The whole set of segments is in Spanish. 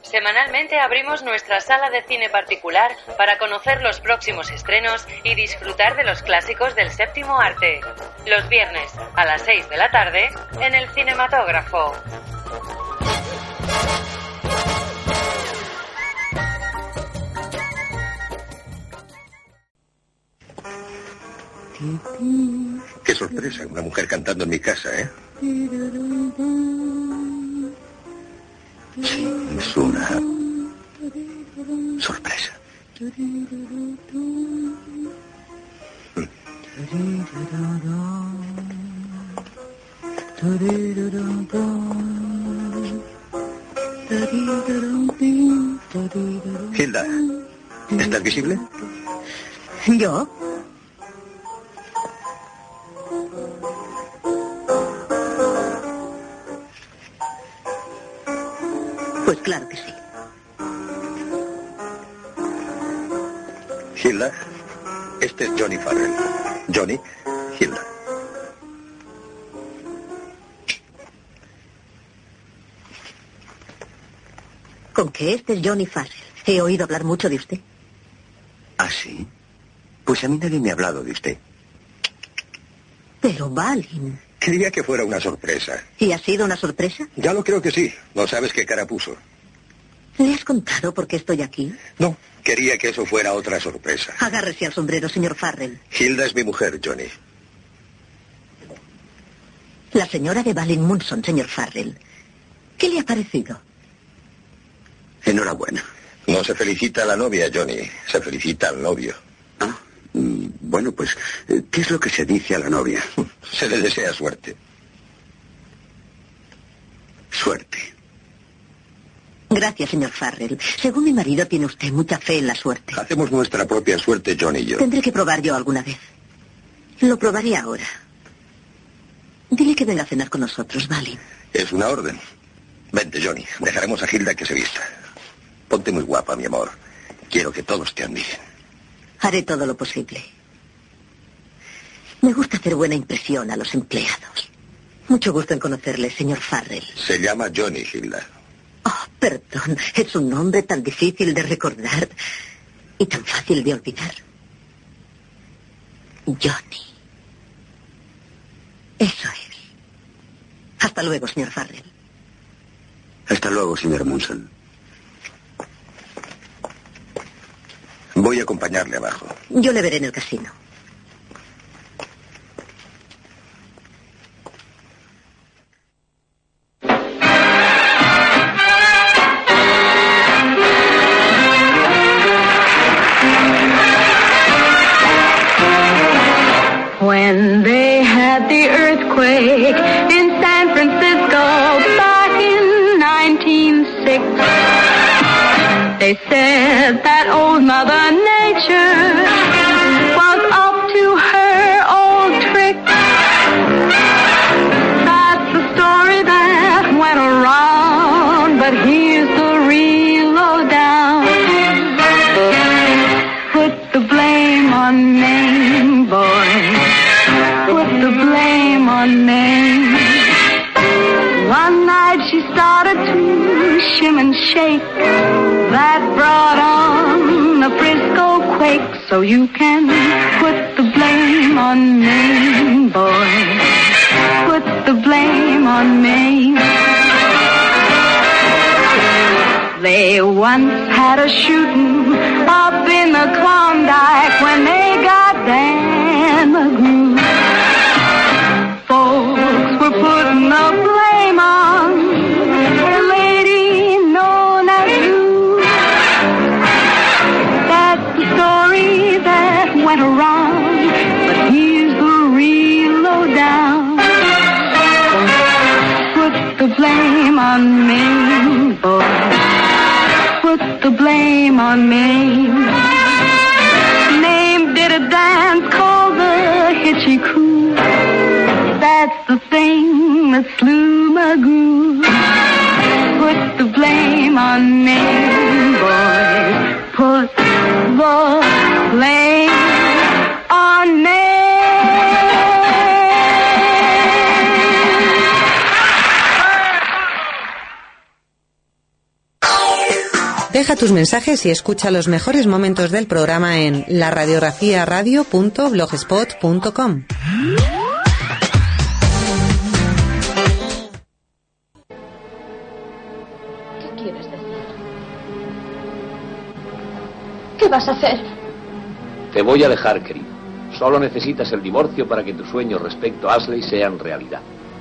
Semanalmente abrimos nuestra sala de cine particular para conocer los próximos estrenos y disfrutar de los clásicos del séptimo arte. Los viernes a las 6 de la tarde en el Cinematógrafo. Qué sorpresa, una mujer cantando en mi casa, ¿eh? Sí, es una sorpresa. Hilda, ¿estás visible? ¿Yo? Pues claro que sí. Hilda, este es Johnny Farrell. Johnny, Hilda. ¿Con qué este es Johnny Farrell? He oído hablar mucho de usted. ¿Ah, sí? Pues a mí nadie me ha hablado de usted. Pero Balin. Quería que fuera una sorpresa. ¿Y ha sido una sorpresa? Ya lo creo que sí. No sabes qué cara puso. ¿Le has contado por qué estoy aquí? No, quería que eso fuera otra sorpresa. Agárrese al sombrero, señor Farrell. Hilda es mi mujer, Johnny. La señora de Balin Munson, señor Farrell. ¿Qué le ha parecido? Enhorabuena. No se felicita a la novia, Johnny. Se felicita al novio. Ah, bueno, pues, ¿qué es lo que se dice a la novia? Se le desea suerte. Suerte. Gracias, señor Farrell. Según mi marido, tiene usted mucha fe en la suerte. Hacemos nuestra propia suerte, Johnny y yo. Tendré que probar yo alguna vez. Lo probaré ahora. Dile que venga a cenar con nosotros, Balin. Es una orden. Vente, Johnny. Dejaremos a Hilda que se vista. Ponte muy guapa, mi amor. Quiero que todos te admiren. Haré todo lo posible. Me gusta hacer buena impresión a los empleados. Mucho gusto en conocerle, señor Farrell. Se llama Johnny, Hilda. Oh, perdón. Es un nombre tan difícil de recordar y tan fácil de olvidar. Johnny. Eso es. Hasta luego, señor Farrell. Hasta luego, señor Munson. Voy a acompañarle abajo. Yo le veré en el casino. When they had the earthquake in San Francisco back in 1906, they said that old Mother Nature was up to her old trick. That's the story that went around, but here's the real lowdown. Put the blame on Maine, boy. Put the blame on Maine. One night she started to shim and shake. That brought on a Frisco quake. So you can put the blame on Maine, boy. Put the blame on Maine. They once had a shooting up in the Klondike when they got Dan McGrew. Folks were putting the blame on the lady known as you. That's the story that went around, but here's the real lowdown. Put the blame on Maine, boy. Put the blame on Maine. Name did a dance called the Hitchy Crew. That's the thing that slew McGrew. Put the blame on Maine, boy. Put the blame on Maine. Deja tus mensajes y escucha los mejores momentos del programa en laradiografiaradio.blogspot.com. ¿Qué quieres decir? ¿Qué vas a hacer? Te voy a dejar, querido. Solo necesitas el divorcio para que tus sueños respecto a Ashley sean realidad.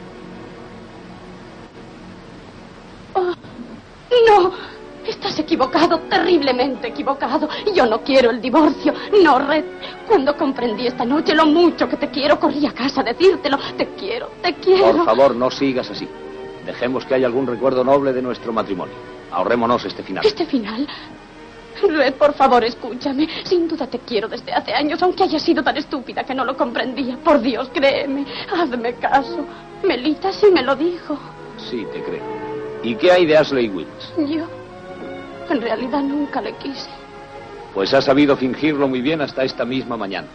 Oh, no, estás equivocado, terriblemente equivocado. Yo no quiero el divorcio. No, Red. Cuando comprendí esta noche lo mucho que te quiero, corrí a casa a decírtelo. Te quiero, te quiero. Por favor, no sigas así. Dejemos que haya algún recuerdo noble de nuestro matrimonio. Ahorrémonos este final. ¿Este final? Red, por favor, escúchame. Sin duda te quiero desde hace años, aunque haya sido tan estúpida que no lo comprendía. Por Dios, créeme. Hazme caso. Melita sí me lo dijo. Sí, te creo. ¿Y qué hay de Ashley Wills? Yo, en realidad, nunca le quise. Pues has sabido fingirlo muy bien hasta esta misma mañana.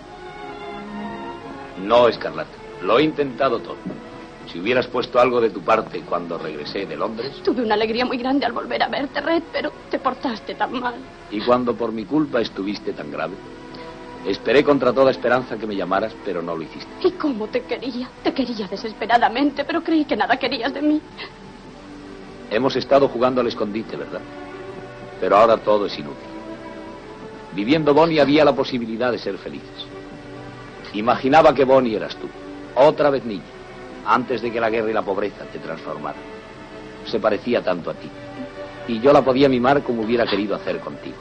No, Escarlata. Lo he intentado todo. Si hubieras puesto algo de tu parte cuando regresé de Londres... Tuve una alegría muy grande al volver a verte, Red, pero te portaste tan mal. Y cuando por mi culpa estuviste tan grave... Esperé contra toda esperanza que me llamaras, pero no lo hiciste. ¿Y cómo te quería? Te quería desesperadamente, pero creí que nada querías de mí. Hemos estado jugando al escondite, ¿verdad? Pero ahora todo es inútil. Viviendo Bonnie había la posibilidad de ser felices. Imaginaba que Bonnie eras tú, otra vez niña, antes de que la guerra y la pobreza te transformaran. Se parecía tanto a ti. Y yo la podía mimar como hubiera querido hacer contigo.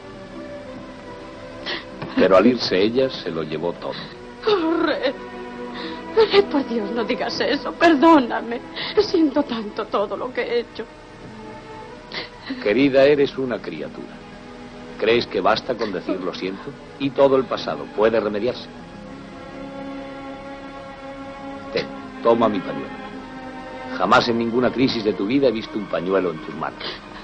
Pero al irse ella, se lo llevó todo. Oh, Red. Red, por Dios, no digas eso. Perdóname. Siento tanto todo lo que he hecho. Querida, eres una criatura. ¿Crees que basta con decir lo siento? Y todo el pasado puede remediarse. Ten, toma mi pañuelo. Jamás en ninguna crisis de tu vida he visto un pañuelo en tus manos.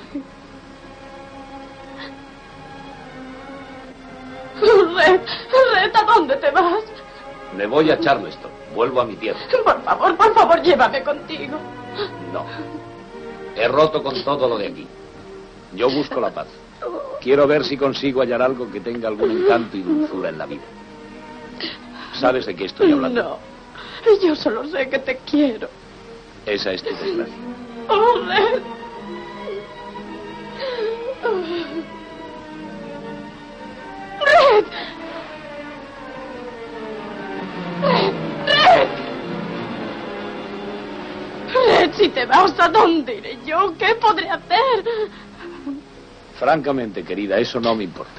Red, ¿a dónde te vas? Me voy a Charleston. Vuelvo a mi tierra. Por favor, llévame contigo. No. He roto con todo lo de aquí. Yo busco la paz. Quiero ver si consigo hallar algo que tenga algún encanto y dulzura en la vida. ¿Sabes de qué estoy hablando? No. Yo solo sé que te quiero. Esa es tu desgracia. Oh, Red. Red. Red, si te vas, ¿a dónde iré yo? ¿Qué podré hacer? Francamente, querida, eso no me importa.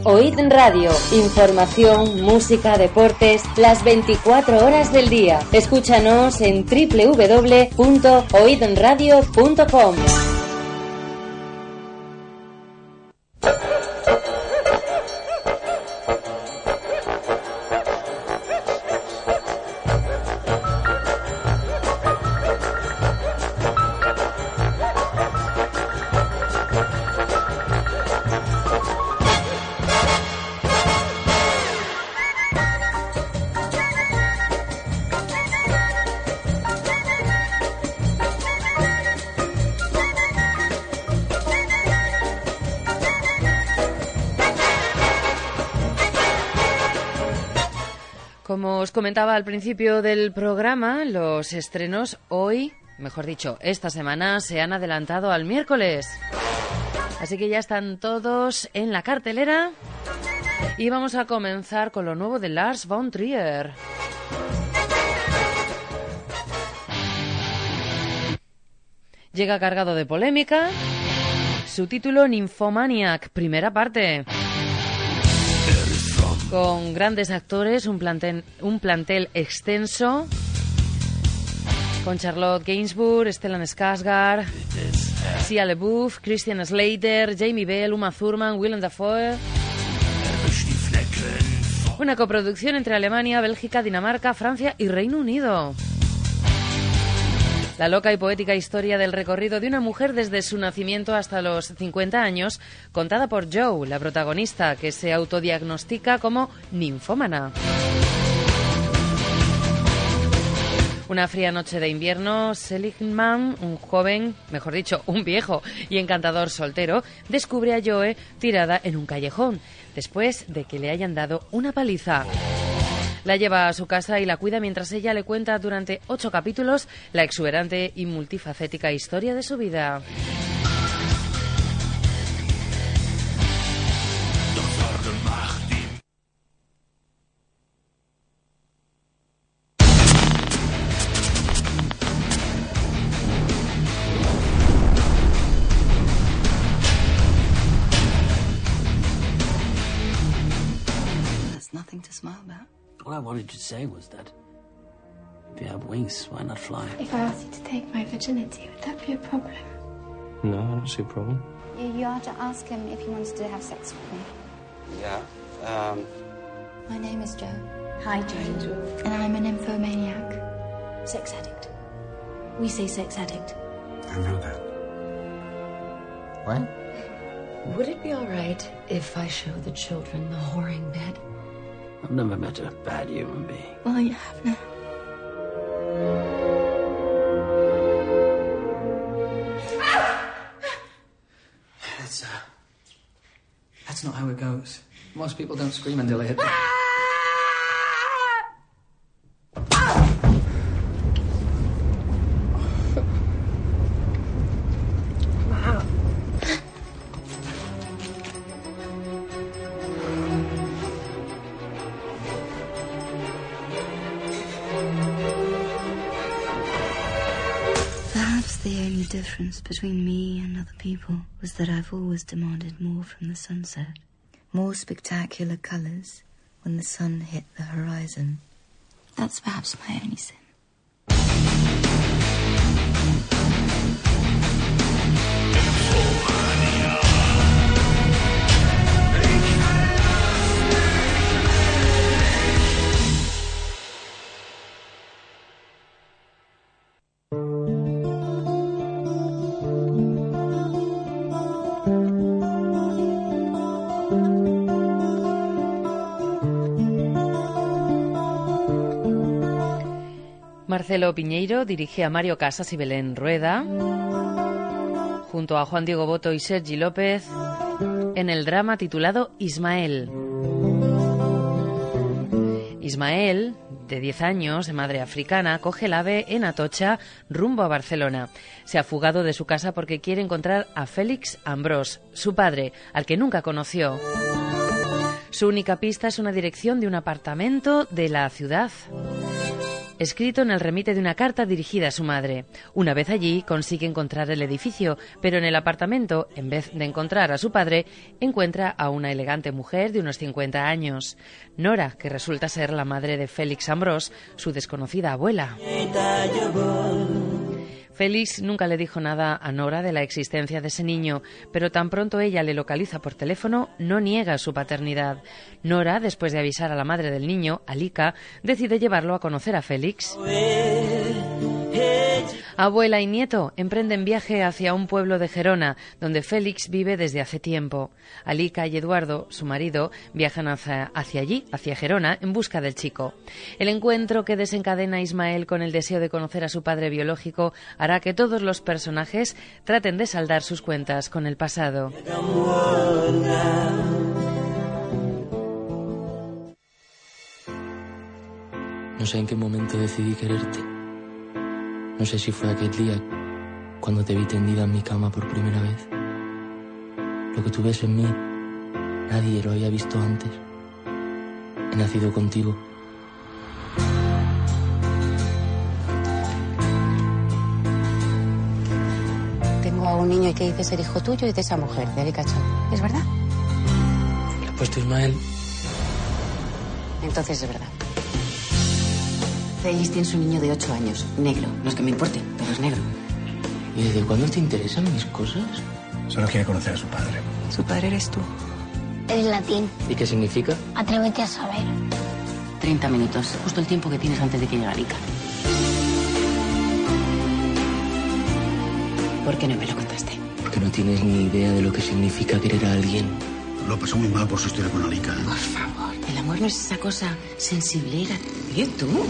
Oíd Radio, información, música, deportes, las 24 horas del día. Escúchanos en www.oidradio.com. Como os comentaba al principio del programa, los estrenos hoy, mejor dicho, esta semana, se han adelantado al miércoles. Así que ya están todos en la cartelera y vamos a comenzar con lo nuevo de Lars von Trier. Llega cargado de polémica. Su título, Nymphomaniac, primera parte. Con grandes actores, un plantel extenso, con Charlotte Gainsbourg, Stellan Skarsgård, Shia LaBeouf, Christian Slater, Jamie Bell, Uma Thurman, Willem Dafoe. Una coproducción entre Alemania, Bélgica, Dinamarca, Francia y Reino Unido. La loca y poética historia del recorrido de una mujer desde su nacimiento hasta los 50 años, contada por Jo, la protagonista, que se autodiagnostica como ninfómana. Una fría noche de invierno, Seligman, un joven, mejor dicho, un viejo y encantador soltero, descubre a Joe tirada en un callejón, después de que le hayan dado una paliza. La lleva a su casa y la cuida mientras ella le cuenta durante 8 capítulos la exuberante y multifacética historia de su vida. There's nothing to smile about. All I wanted to say was that if you have wings, why not fly? If I asked you to take my virginity, would that be a problem? No, I don't see a problem. You are to ask him if he wants to have sex with me. Yeah, My name is Jo. Hi, Jo. And I'm a nymphomaniac. Sex addict. We say sex addict. I know that. What? Would it be all right if I show the children the whoring bed? I've never met a bad human being. Well, you have now. That's not how it goes. Most people don't scream until they hit me. Perhaps the only difference between me and other people was that I've always demanded more from the sunset. More spectacular colours when the sun hit the horizon. That's perhaps my only sin. Marcelo Piñeiro dirige a Mario Casas y Belén Rueda, junto a Juan Diego Boto y Sergi López, en el drama titulado Ismael. Ismael, de 10 años, de madre africana, coge el AVE en Atocha rumbo a Barcelona. Se ha fugado de su casa porque quiere encontrar a Félix Ambrós, su padre, al que nunca conoció. Su única pista es una dirección de un apartamento de la ciudad. escrito en el remite de una carta dirigida a su madre. Una vez allí, consigue encontrar el edificio, pero en el apartamento, en vez de encontrar a su padre, encuentra a una elegante mujer de unos 50 años. Nora, que resulta ser la madre de Félix Ambrose, su desconocida abuela. Félix nunca le dijo nada a Nora de la existencia de ese niño, pero tan pronto ella le localiza por teléfono, no niega su paternidad. Nora, después de avisar a la madre del niño, Alika, decide llevarlo a conocer a Félix. Abuela y nieto emprenden viaje hacia un pueblo de Gerona, donde Félix vive desde hace tiempo. Alika y Eduardo, su marido, viajan hacia allí, hacia Gerona, en busca del chico. El encuentro que desencadena a Ismael con el deseo de conocer a su padre biológico hará que todos los personajes traten de saldar sus cuentas con el pasado. No sé en qué momento decidí quererte. No sé si fue aquel día cuando te vi tendida en mi cama por primera vez. Lo que tú ves en mí, nadie lo había visto antes. He nacido contigo. Tengo a un niño que dice ser hijo tuyo y de esa mujer, de Alika Chow. ¿Es verdad? Le he puesto Ismael. Entonces es verdad. Félix tiene su niño de 8 años, negro. No es que me importe, pero es negro. ¿Y desde cuándo te interesan mis cosas? Solo quiere conocer a su padre. Su padre eres tú. Es latín. ¿Y qué significa? Atrévete a saber. 30 minutos, justo el tiempo que tienes antes de que llegue Alika. ¿Por qué no me lo contaste? Porque no tienes ni idea de lo que significa querer a alguien. Lo pasó muy mal por su historia con Alika. Por favor, el amor no es esa cosa sensiblera. ¿Y tú?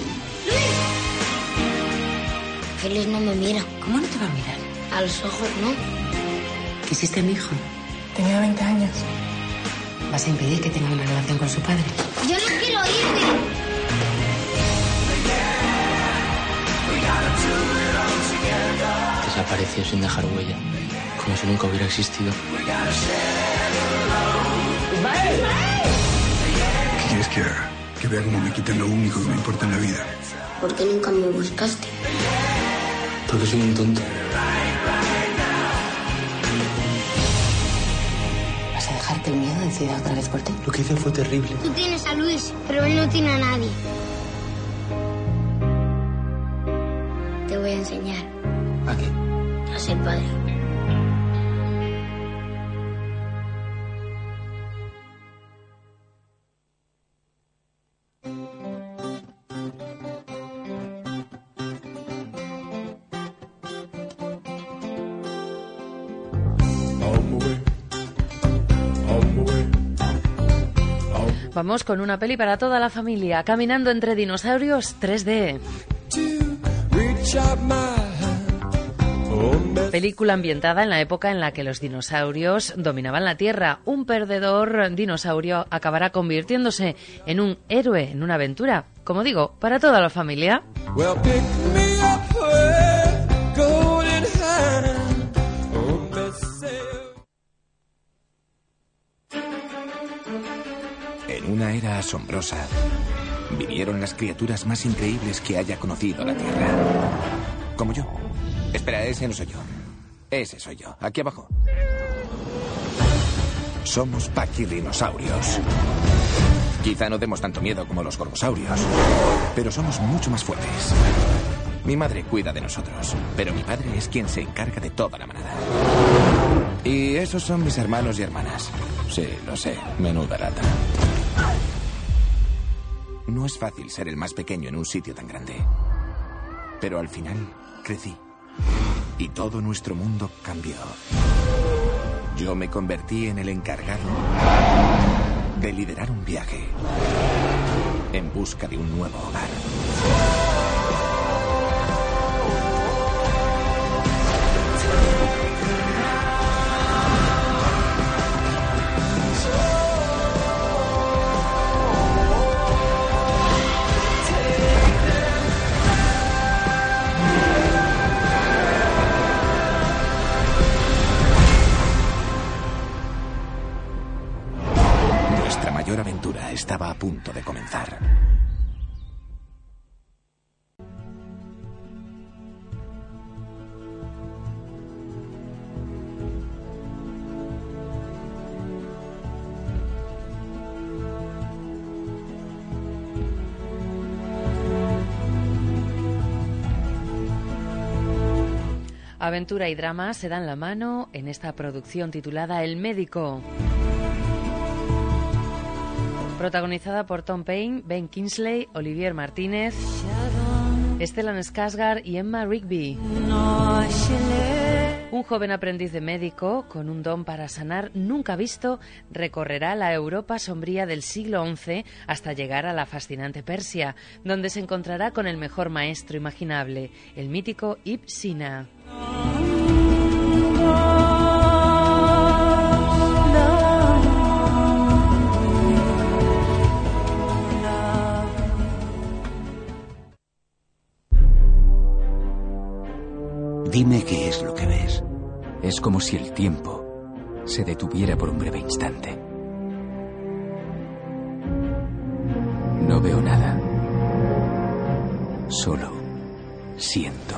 Félix no me mira. ¿Cómo no te va a mirar? A los ojos no. ¿Quisiste a mi hijo? Tenía 20 años. ¿Vas a impedir que tenga una relación con su padre? ¡Yo no quiero irme! Desapareció sin dejar huella, como si nunca hubiera existido. ¿Qué quieres que haga? Que vea cómo me quitan lo único que me importa en la vida. ¿Por qué nunca me buscaste? Porque soy un tonto. ¿Vas a dejar que el miedo decida otra vez por ti? Lo que hice fue terrible. Tú tienes a Luis, pero él no tiene a nadie. Te voy a enseñar. ¿A qué? A ser padre. Vamos con una peli para toda la familia, Caminando entre dinosaurios 3D. Película ambientada en la época en la que los dinosaurios dominaban la Tierra. Un perdedor dinosaurio acabará convirtiéndose en un héroe en una aventura, como digo, para toda la familia. En una era asombrosa, vinieron las criaturas más increíbles que haya conocido la Tierra. Como yo. Espera, ese no soy yo. Ese soy yo. Aquí abajo. Somos pachyrhinosaurios. Quizá no demos tanto miedo como los gorgosaurios, pero somos mucho más fuertes. Mi madre cuida de nosotros, pero mi padre es quien se encarga de toda la manada. Y esos son mis hermanos y hermanas. Sí, lo sé. Menuda lata. No es fácil ser el más pequeño en un sitio tan grande. Pero al final crecí. Y todo nuestro mundo cambió. Yo me convertí en el encargado de liderar un viaje en busca de un nuevo hogar. Nuestra mayor aventura estaba a punto de comenzar. Aventura y drama se dan la mano en esta producción titulada El médico. Protagonizada por Tom Payne, Ben Kingsley, Olivier Martínez, Stellan Skarsgård y Emma Rigby. Un joven aprendiz de médico con un don para sanar nunca visto recorrerá la Europa sombría del siglo XI hasta llegar a la fascinante Persia, donde se encontrará con el mejor maestro imaginable, el mítico Ibn Sina. Dime qué es lo que ves. Es como si el tiempo se detuviera por un breve instante. No veo nada. Solo siento.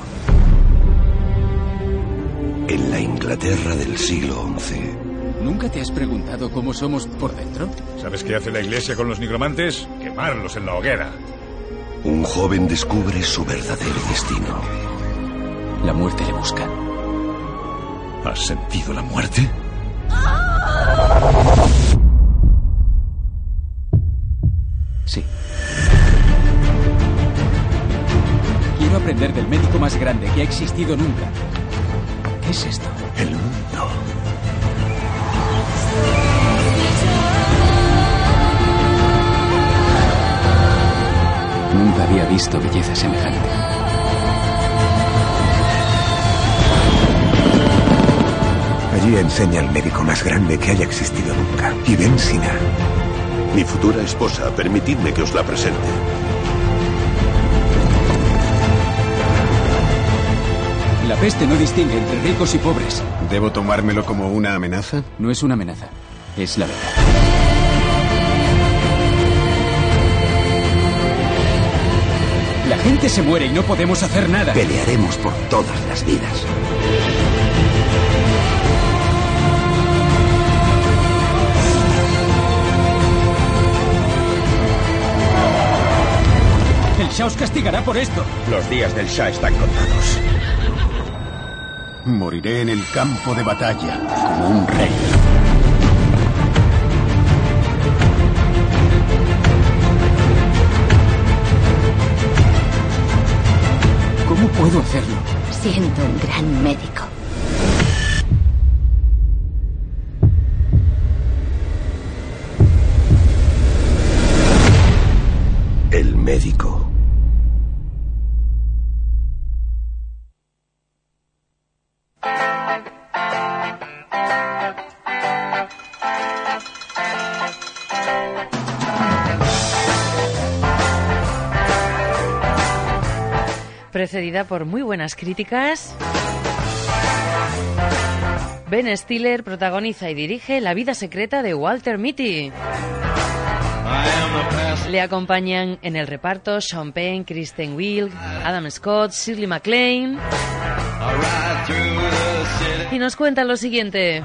En la Inglaterra del siglo XI. ¿Nunca te has preguntado cómo somos por dentro? ¿Sabes qué hace la iglesia con los nigromantes? Quemarlos en la hoguera. Un joven descubre su verdadero destino. La muerte le busca. ¿Has sentido la muerte? Sí. Quiero aprender del médico más grande que ha existido nunca. ¿Qué es esto? El mundo. Nunca había visto belleza semejante. Allí enseña al médico más grande que haya existido nunca, Ibn Sina. Mi futura esposa, permitidme que os la presente. La peste no distingue entre ricos y pobres. ¿Debo tomármelo como una amenaza? No es una amenaza, es la verdad. La gente se muere y no podemos hacer nada. Pelearemos por todas las vidas. El Shah os castigará por esto. Los días del Shah están contados. Moriré en el campo de batalla como un rey. ¿Cómo puedo hacerlo? Siendo un gran médico. El médico. Precedida por muy buenas críticas. Ben Stiller protagoniza y dirige La vida secreta de Walter Mitty. Le acompañan en el reparto Sean Penn, Kristen Wiig, Adam Scott, Shirley MacLaine. Y nos cuentan lo siguiente.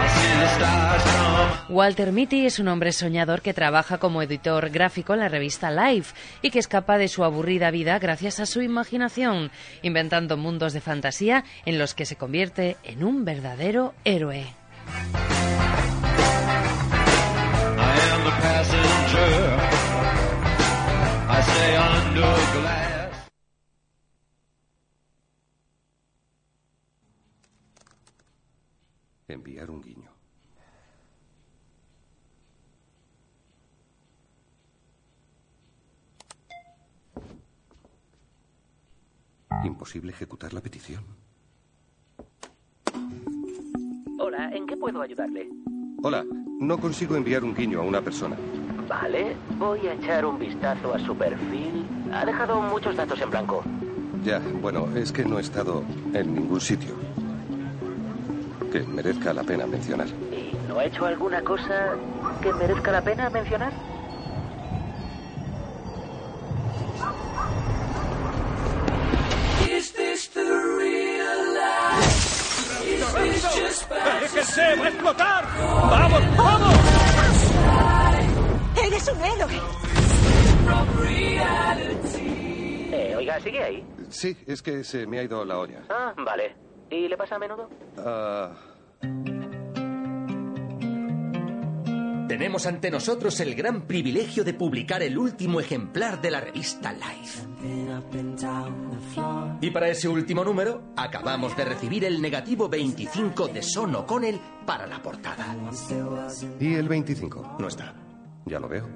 Walter Mitty es un hombre soñador que trabaja como editor gráfico en la revista Life y que escapa de su aburrida vida gracias a su imaginación, inventando mundos de fantasía en los que se convierte en un verdadero héroe. Enviar un guiño. Imposible ejecutar la petición. Hola, ¿en qué puedo ayudarle? Hola, no consigo enviar un guiño a una persona. Vale, voy a echar un vistazo a su perfil. Ha dejado muchos datos en blanco. Ya, bueno, es que no he estado en ningún sitio que merezca la pena mencionar. ¿Y no ha hecho alguna cosa que merezca la pena mencionar? ¡Aléjense! ¡Va a explotar! ¡Vamos, vamos! ¡Eres un héroe! Oiga, ¿sigue ahí? Sí, es que se me ha ido la olla. Ah, vale. ¿Y le pasa a menudo? Tenemos ante nosotros el gran privilegio de publicar el último ejemplar de la revista Life. Y para ese último número, acabamos de recibir el negativo 25 de Sean O'Connell para la portada. ¿Y el 25? No está. Ya lo veo.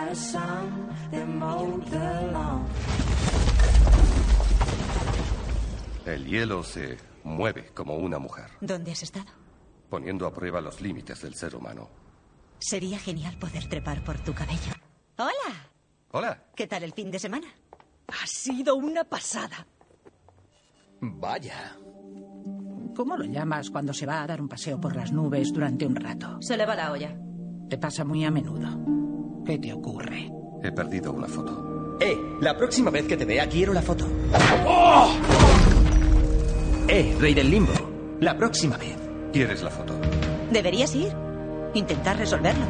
El hielo se mueve como una mujer, ¿Dónde has estado? poniendo a prueba los límites del ser humano. Sería genial poder trepar por tu cabello. ¡Hola! Hola. ¿Qué tal el fin de semana? Ha sido una pasada. Vaya. ¿Cómo lo llamas cuando se va a dar un paseo por las nubes durante un rato? Se le va la olla. Te pasa muy a menudo. ¿Qué te ocurre? He perdido una foto. La próxima vez que te vea quiero la foto. ¡Oh! Rey del limbo. La próxima vez. ¿Quieres la foto? Deberías ir. Intentar resolverlo.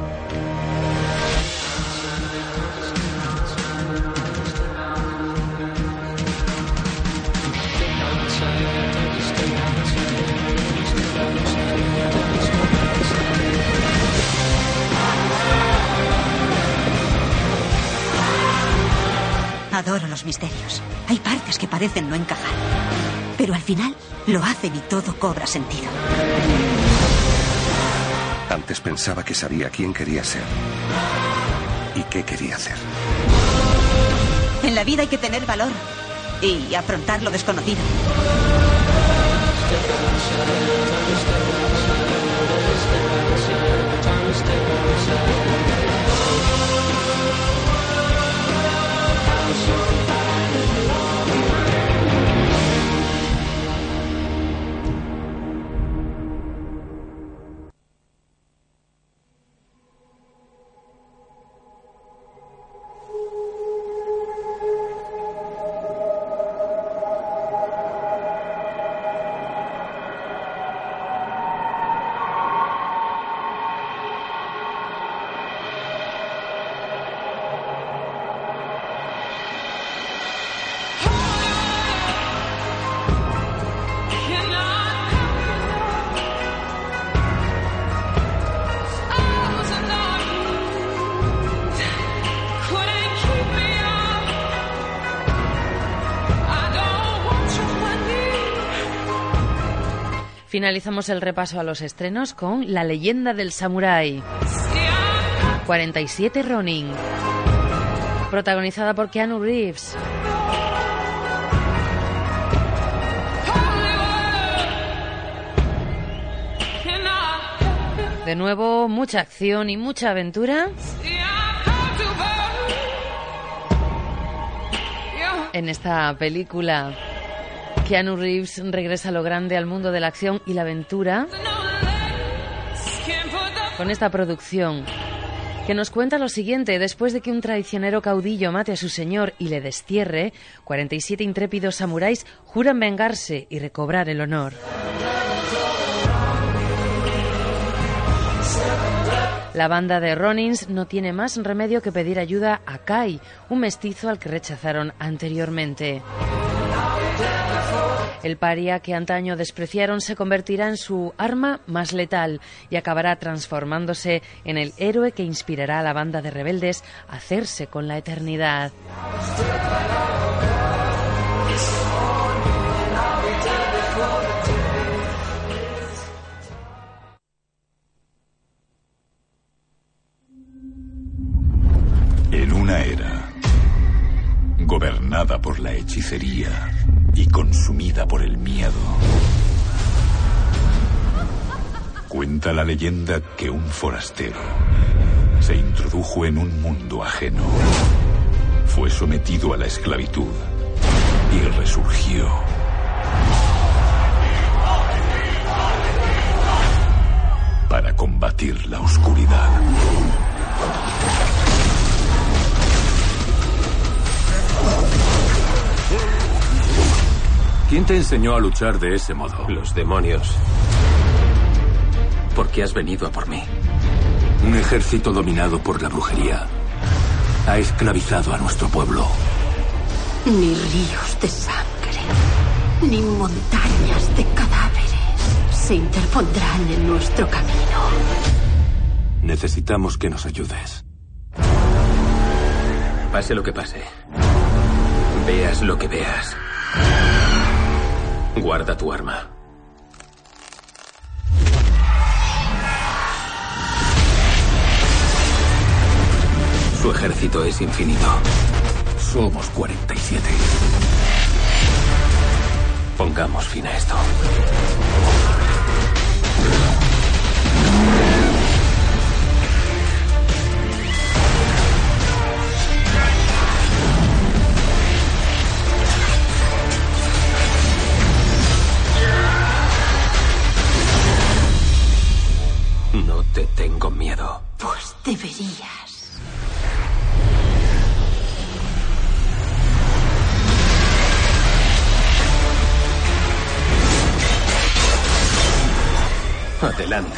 Adoro los misterios. Hay partes que parecen no encajar, pero al final lo hacen y todo cobra sentido. Antes pensaba que sabía quién quería ser y qué quería hacer. En la vida hay que tener valor y afrontar lo desconocido. Finalizamos el repaso a los estrenos con La leyenda del samurái. 47 Ronin. Protagonizada por Keanu Reeves. De nuevo, mucha acción y mucha aventura. En esta película, Keanu Reeves regresa a lo grande al mundo de la acción y la aventura con esta producción que nos cuenta lo siguiente. Después de que un traicionero caudillo mate a su señor y le destierre, 47 intrépidos samuráis juran vengarse y recobrar el honor. La banda de Ronins no tiene más remedio que pedir ayuda a Kai, un mestizo al que rechazaron anteriormente. El paria que antaño despreciaron se convertirá en su arma más letal y acabará transformándose en el héroe que inspirará a la banda de rebeldes a hacerse con la eternidad. En una era gobernada por la hechicería y consumida por el miedo, cuenta la leyenda que un forastero se introdujo en un mundo ajeno, fue sometido a la esclavitud y resurgió. Para combatir la oscuridad. ¿Quién te enseñó a luchar de ese modo? Los demonios. ¿Por qué has venido a por mí? Un ejército dominado por la brujería ha esclavizado a nuestro pueblo. Ni ríos de sangre. ni montañas de cadáveres se interpondrán en nuestro camino. Necesitamos que nos ayudes. Pase lo que pase. Veas lo que veas. Guarda tu arma. Su ejército es infinito. Somos 47. Pongamos fin a esto. No te tengo miedo. Pues deberías. Adelante.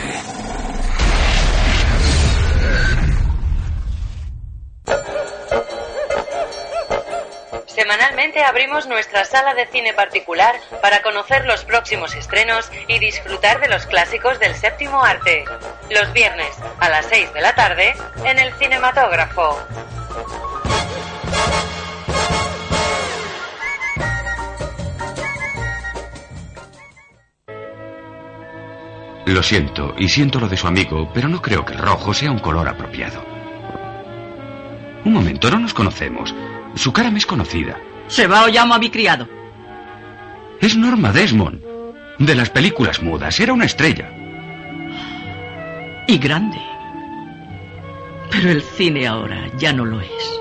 Semanalmente abrimos nuestra sala de cine particular para conocer los próximos estrenos y disfrutar de los clásicos del séptimo arte. Los viernes a las 6 de la tarde en el Cinematógrafo. Lo siento, y siento lo de su amigo, pero no creo que el rojo sea un color apropiado. Un momento, no nos conocemos. Su cara me es conocida. ¿Se va o llamo a mi criado? Es Norma Desmond, de las películas mudas. Era una estrella. Y grande. Pero el cine ahora ya no lo es.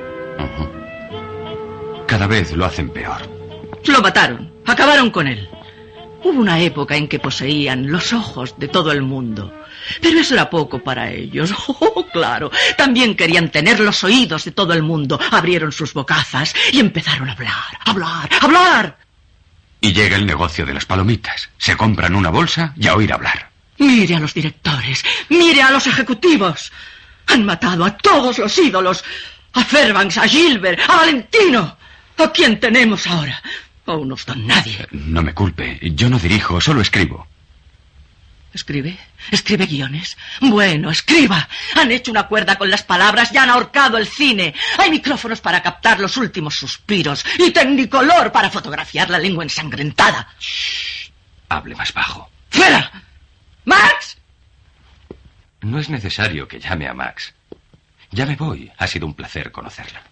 Cada vez lo hacen peor. Lo mataron. Acabaron con él. Hubo una época en que poseían los ojos de todo el mundo. Pero eso era poco para ellos. Oh, claro. También querían tener los oídos de todo el mundo. Abrieron sus bocazas y empezaron a hablar. Y llega el negocio de las palomitas. Se compran una bolsa y a oír hablar. Mire a los directores. Mire a los ejecutivos. Han matado a todos los ídolos. A Fairbanks, a Gilbert, a Valentino. ¿A quién tenemos ahora? A unos don nadie. No me culpe. Yo no dirijo, solo escribo. ¿Escribe? ¿Escribe guiones? Bueno, escriba. Han hecho una cuerda con las palabras y han ahorcado el cine. Hay micrófonos para captar los últimos suspiros y tecnicolor para fotografiar la lengua ensangrentada. Shh. Hable más bajo. ¡Fuera! ¡Max! No es necesario que llame a Max. Ya me voy. Ha sido un placer conocerla.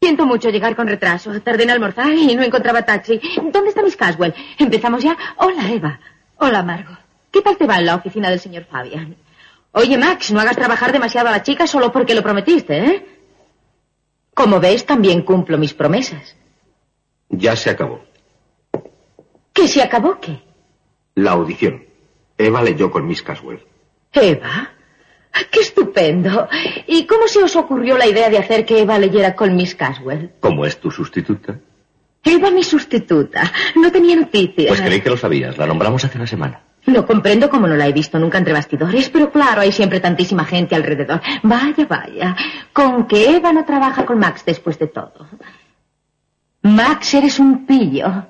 Siento mucho llegar con retraso. Tardé en almorzar y no encontraba taxi. ¿Dónde está Miss Caswell? ¿Empezamos ya? Hola, Eva. Hola, Margot. ¿Qué tal te va en la oficina del señor Fabian? Oye, Max, no hagas trabajar demasiado a la chica solo porque lo prometiste, ¿eh? Como ves, también cumplo mis promesas. Ya se acabó. ¿Qué se acabó qué? La audición. Eva leyó con Miss Caswell. ¿Eva? ¡Qué estupendo! ¿Y cómo se os ocurrió la idea de hacer que Eva leyera con Miss Caswell? ¿Cómo es tu sustituta? Eva, mi sustituta. No tenía noticias. Pues creí que lo sabías. La nombramos hace una semana. No comprendo cómo no la he visto nunca entre bastidores, pero claro, hay siempre tantísima gente alrededor. Vaya, vaya. Con que Eva no trabaja con Max después de todo. Max, eres un pillo.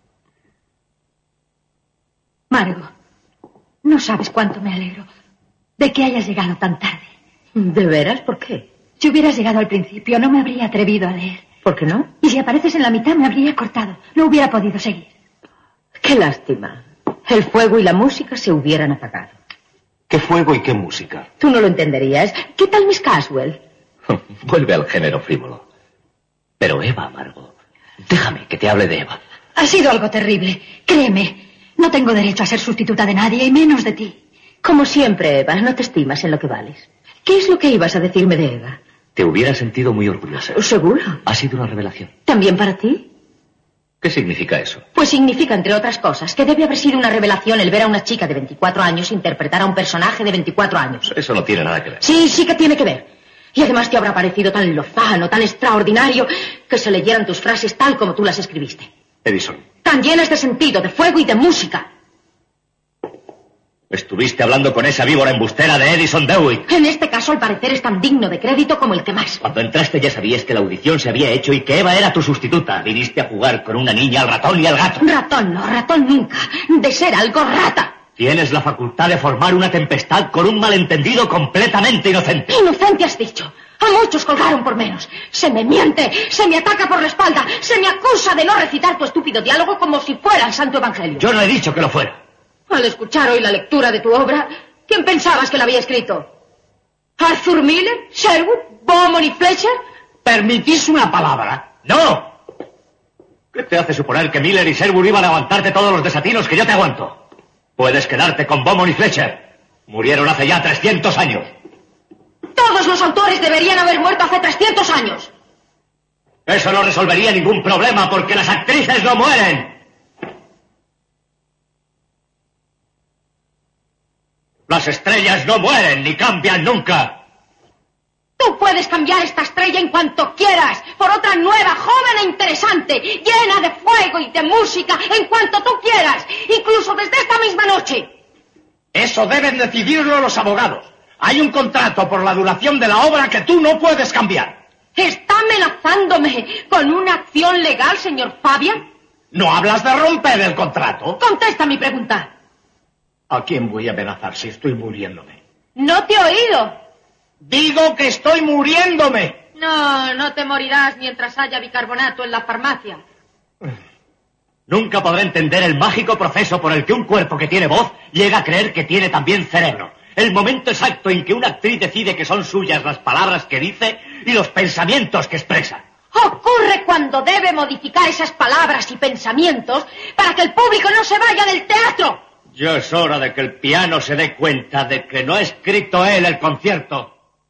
Margot, no sabes cuánto me alegro de que hayas llegado tan tarde. ¿De veras? ¿Por qué? Si hubieras llegado al principio, no me habría atrevido a leer. ¿Por qué no? Y si apareces en la mitad, me habría cortado. No hubiera podido seguir. Qué lástima. El fuego y la música se hubieran apagado. ¿Qué fuego y qué música? Tú no lo entenderías. ¿Qué tal Miss Caswell? Vuelve al género frívolo. Pero Eva, Margot, déjame que te hable de Eva. Ha sido algo terrible. Créeme. No tengo derecho a ser sustituta de nadie, y menos de ti. Como siempre, Eva, no te estimas en lo que vales. ¿Qué es lo que ibas a decirme de Eva? Te hubiera sentido muy orgullosa. ¿Seguro? Ha sido una revelación. ¿También para ti? ¿Qué significa eso? Pues significa, entre otras cosas, que debe haber sido una revelación el ver a una chica de 24 años interpretar a un personaje de 24 años. Eso no tiene nada que ver. Sí, sí que tiene que ver. Y además te habrá parecido tan lozano, tan extraordinario, que se leyeran tus frases tal como tú las escribiste. Edison. Tan llenas de sentido, de fuego y de música. Estuviste hablando con esa víbora embustera de Edison Dewitt. En este caso, al parecer, es tan digno de crédito como el que más. Cuando entraste ya sabías que la audición se había hecho y que Eva era tu sustituta. Viniste a jugar con una niña, al ratón y al gato. Ratón no, ratón nunca. De ser algo rata. Tienes la facultad de formar una tempestad con un malentendido completamente inocente. Inocente has dicho. A muchos colgaron por menos. Se me miente, se me ataca por la espalda, se me acusa de no recitar tu estúpido diálogo como si fuera el Santo Evangelio. Yo no he dicho que lo fuera. Al escuchar hoy la lectura de tu obra, ¿quién pensabas que la había escrito? ¿Arthur Miller? ¿Sherwood? ¿Beaumont y Fletcher? ¿Permitís una palabra? ¡No! ¿Qué te hace suponer que Miller y Sherwood iban a aguantarte todos los desatinos que yo te aguanto? Puedes quedarte con Beaumont y Fletcher. Murieron hace ya 300 años. Todos los autores deberían haber muerto hace 300 años. Eso no resolvería ningún problema porque las actrices no mueren. Las estrellas no mueren ni cambian nunca. Tú puedes cambiar esta estrella en cuanto quieras, por otra nueva, joven e interesante, llena de fuego y de música, en cuanto tú quieras, incluso desde esta misma noche. Eso deben decidirlo los abogados. Hay un contrato por la duración de la obra que tú no puedes cambiar. ¿Está amenazándome con una acción legal, señor Fabian? ¿No hablas de romper el contrato? Contesta mi pregunta. ¿A quién voy a amenazar si estoy muriéndome? No te he oído. ¡Digo que estoy muriéndome! No, no te morirás mientras haya bicarbonato en la farmacia. Nunca podré entender el mágico proceso por el que un cuerpo que tiene voz llega a creer que tiene también cerebro. El momento exacto en que una actriz decide que son suyas las palabras que dice y los pensamientos que expresa. Ocurre cuando debe modificar esas palabras y pensamientos para que el público no se vaya del teatro. Ya es hora de que el piano se dé cuenta de que no ha escrito él el concierto.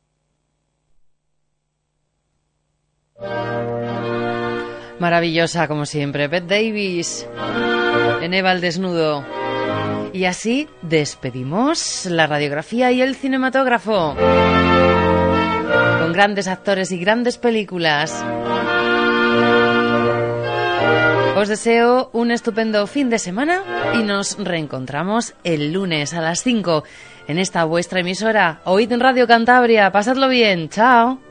Maravillosa, como siempre, Bette Davis en Eva al desnudo. Y así despedimos la radiografía y el cinematógrafo con grandes actores y grandes películas. Os deseo un estupendo fin de semana y nos reencontramos el lunes a las 5 en esta vuestra emisora. Oíd en Radio Cantabria. Pasadlo bien. Chao.